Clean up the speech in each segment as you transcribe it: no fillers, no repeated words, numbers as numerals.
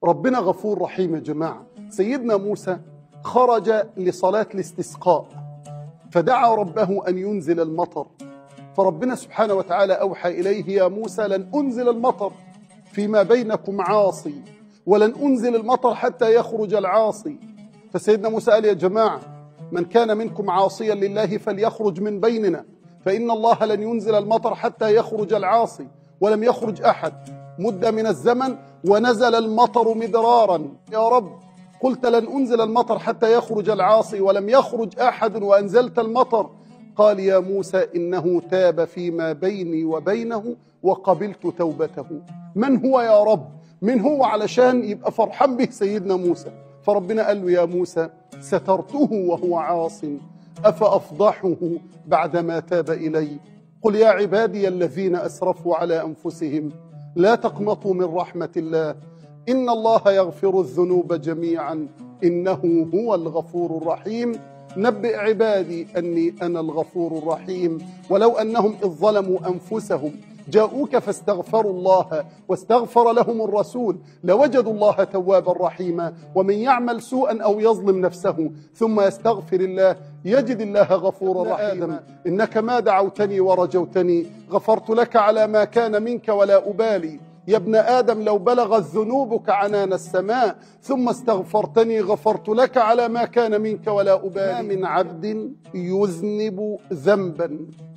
ربنا غفور رحيم يا جماعة. سيدنا موسى خرج لصلاة الاستسقاء فدعا ربه أن ينزل المطر، فربنا سبحانه وتعالى أوحى إليه: يا موسى لن أنزل المطر فيما بينكم عاصي، ولن أنزل المطر حتى يخرج العاصي. فسيدنا موسى قال: يا جماعة، من كان منكم عاصيا لله فليخرج من بيننا، فإن الله لن ينزل المطر حتى يخرج العاصي. ولم يخرج أحد مدة من الزمن ونزل المطر مدرارا. يا رب، قلت لن أنزل المطر حتى يخرج العاصي ولم يخرج أحد وأنزلت المطر. قال: يا موسى إنه تاب فيما بيني وبينه وقبلت توبته. من هو يا رب؟ من هو علشان يبقى فرحان به سيدنا موسى؟ فربنا قال له: يا موسى سترته وهو عاص، أفأفضحه بعدما تاب إلي؟ قل يا عبادي الذين أسرفوا على أنفسهم لا تقنطوا من رحمة الله، إن الله يغفر الذنوب جميعا إنه هو الغفور الرحيم. نبئ عبادي أني أنا الغفور الرحيم، ولو أنهم إذ ظلموا أنفسهم جاءوك فاستغفروا الله واستغفر لهم الرسول لوجدوا الله توابا رحيما، ومن يعمل سوءا أو يظلم نفسه ثم يستغفر الله يجد الله غفورا رحيما. إنك ما دعوتني ورجوتني غفرت لك على ما كان منك ولا أبالي. يا ابن آدم لو بلغت ذنوبك عنان السماء ثم استغفرتني غفرت لك على ما كان منك ولا أبالي. ما من عبد يذنب ذنبا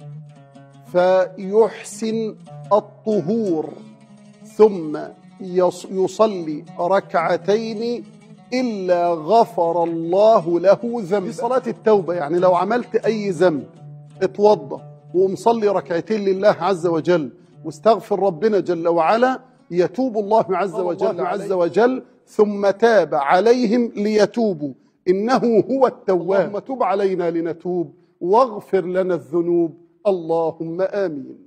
فيحسن الطهور ثم يصلي ركعتين إلا غفر الله له ذنبا. في صلاة التوبة يعني لو عملت أي ذنب اتوضى ومصلي ركعتين لله عز وجل واستغفر ربنا جل وعلا، يتوب الله عز وجل ثم تاب عليهم ليتوبوا، إنه هو التواب. اللهم تب علينا لنتوب واغفر لنا الذنوب، اللهم آمين.